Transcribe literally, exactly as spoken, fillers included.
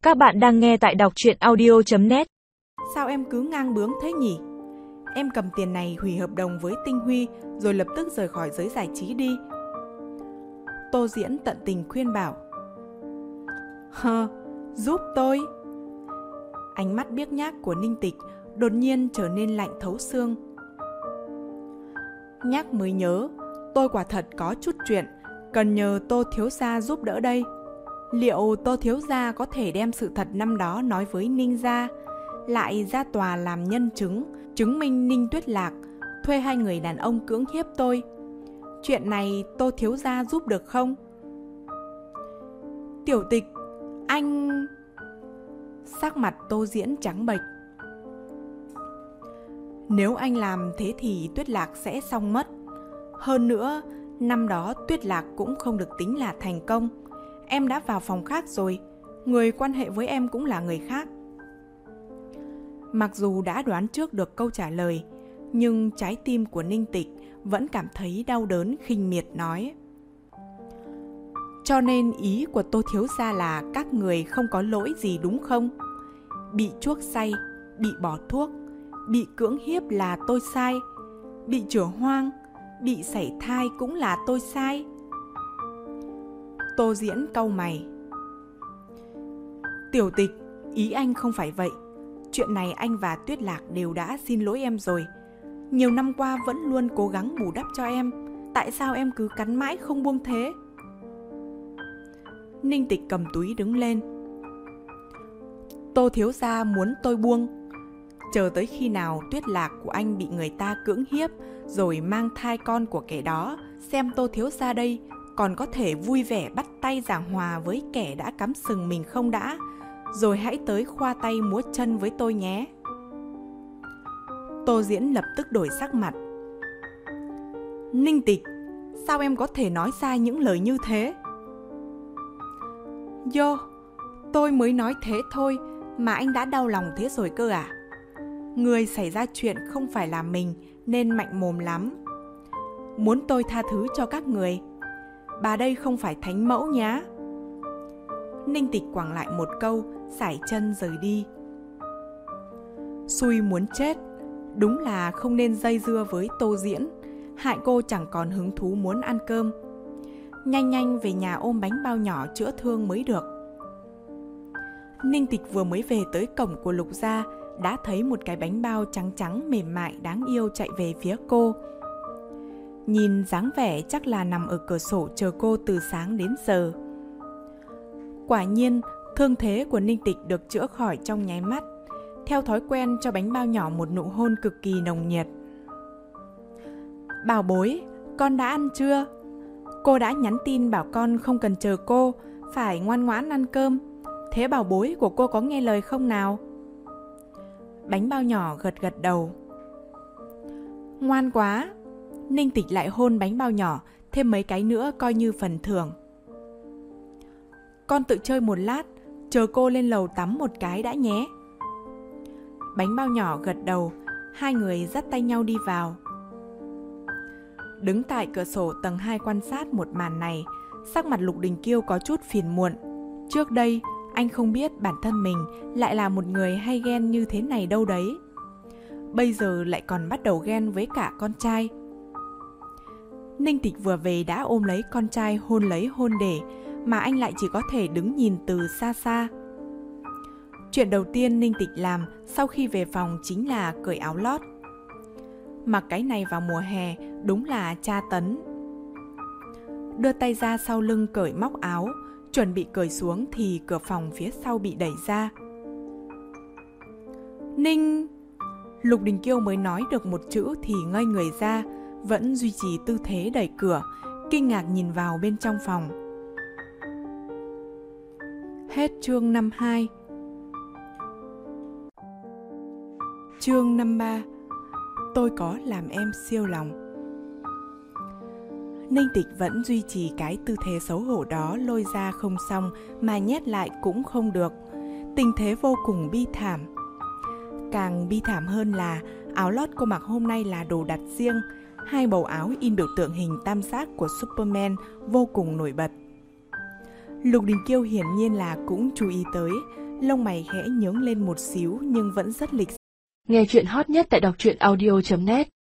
Các bạn đang nghe tại đọc truyện audio chấm net. Sao em cứ ngang bướng thế nhỉ? Em cầm tiền này hủy hợp đồng với Tinh Huy rồi lập tức rời khỏi giới giải trí đi. Tô Diễn tận tình khuyên bảo. Hơ, giúp tôi. Ánh mắt biếc nhác của Ninh Tịch đột nhiên trở nên lạnh thấu xương. Nhắc mới nhớ, tôi quả thật có chút chuyện cần nhờ Tô thiếu gia giúp đỡ đây. Liệu Tô thiếu gia có thể đem sự thật năm đó nói với Ninh gia, lại ra tòa làm nhân chứng, chứng minh Ninh Tuyết Lạc thuê hai người đàn ông cưỡng hiếp tôi? Chuyện này Tô thiếu gia giúp được không? Tiểu Tịch, anh... Sắc mặt Tô Diễn trắng bệch. Nếu anh làm thế thì Tuyết Lạc sẽ xong mất. Hơn nữa, năm đó Tuyết Lạc cũng không được tính là thành công. Em đã vào phòng khác rồi, người quan hệ với em cũng là người khác. Mặc dù đã đoán trước được câu trả lời, nhưng trái tim của Ninh Tịch vẫn cảm thấy đau đớn khinh miệt nói. Cho nên ý của Tô thiếu gia là các người không có lỗi gì đúng không? Bị chuốc say, bị bỏ thuốc, bị cưỡng hiếp là tôi sai, bị chửa hoang, bị sảy thai cũng là tôi sai. Tô Diễn cau mày. Tiểu Tịch, ý anh không phải vậy. Chuyện này anh và Tuyết Lạc đều đã xin lỗi em rồi. Nhiều năm qua vẫn luôn cố gắng bù đắp cho em. Tại sao em cứ cắn mãi không buông thế? Ninh Tịch cầm túi đứng lên. Tô thiếu gia muốn tôi buông. Chờ tới khi nào Tuyết Lạc của anh bị người ta cưỡng hiếp rồi mang thai con của kẻ đó, xem Tô thiếu gia đây còn có thể vui vẻ bắt tay giảng hòa với kẻ đã cắm sừng mình không đã, rồi hãy tới khoa tay múa chân với tôi nhé. Tô Diễn lập tức đổi sắc mặt. Ninh Tịch, sao em có thể nói sai những lời như thế? Yo, tôi mới nói thế thôi mà anh đã đau lòng thế rồi cơ à? Người xảy ra chuyện không phải là mình nên mạnh mồm lắm. Muốn tôi tha thứ cho các người? Bà đây không phải thánh mẫu nhá. Ninh Tịch quẳng lại một câu, sải chân rời đi. Xui muốn chết. Đúng là không nên dây dưa với Tô Diễn, hại cô chẳng còn hứng thú muốn ăn cơm. Nhanh nhanh về nhà ôm bánh bao nhỏ chữa thương mới được. Ninh Tịch vừa mới về tới cổng của Lục gia, đã thấy một cái bánh bao trắng trắng mềm mại đáng yêu chạy về phía cô. Nhìn dáng vẻ chắc là nằm ở cửa sổ chờ cô từ sáng đến giờ. Quả nhiên, thương thế của Ninh Tịch được chữa khỏi trong nháy mắt. Theo thói quen cho bánh bao nhỏ một nụ hôn cực kỳ nồng nhiệt. Bảo bối, con đã ăn chưa? Cô đã nhắn tin bảo con không cần chờ cô, phải ngoan ngoãn ăn cơm. Thế bảo bối của cô có nghe lời không nào? Bánh bao nhỏ gật gật đầu. Ngoan quá. Ninh Tịch lại hôn bánh bao nhỏ, thêm mấy cái nữa coi như phần thưởng. Con tự chơi một lát, chờ cô lên lầu tắm một cái đã nhé. Bánh bao nhỏ gật đầu, hai người dắt tay nhau đi vào. Đứng tại cửa sổ tầng hai quan sát một màn này, sắc mặt Lục Đình Kiêu có chút phiền muộn. Trước đây, anh không biết bản thân mình lại là một người hay ghen như thế này đâu đấy. Bây giờ lại còn bắt đầu ghen với cả con trai. Ninh Tịch vừa về đã ôm lấy con trai hôn lấy hôn để, mà anh lại chỉ có thể đứng nhìn từ xa xa. Chuyện đầu tiên Ninh Tịch làm sau khi về phòng chính là cởi áo lót. Mặc cái này vào mùa hè đúng là tra tấn. Đưa tay ra sau lưng cởi móc áo, chuẩn bị cởi xuống thì cửa phòng phía sau bị đẩy ra. Ninh... Lục Đình Kiêu mới nói được một chữ thì ngây người ra, vẫn duy trì tư thế đẩy cửa, kinh ngạc nhìn vào bên trong phòng. Hết chương năm hai. Chương năm ba. Tôi có làm em siêu lòng. Ninh Tịch vẫn duy trì cái tư thế xấu hổ đó, lôi ra không xong mà nhét lại cũng không được. Tình thế vô cùng bi thảm. Càng bi thảm hơn là áo lót cô mặc hôm nay là đồ đặt riêng. Hai bầu áo in biểu tượng hình tam giác của Superman vô cùng nổi bật. Lục Đình Kiêu hiển nhiên là cũng chú ý tới, lông mày khẽ nhướng lên một xíu nhưng vẫn rất lịch. Nghe chuyện hot nhất tại đọc truyện audio chấm net